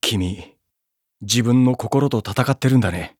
君、自分の心と戦ってるんだね。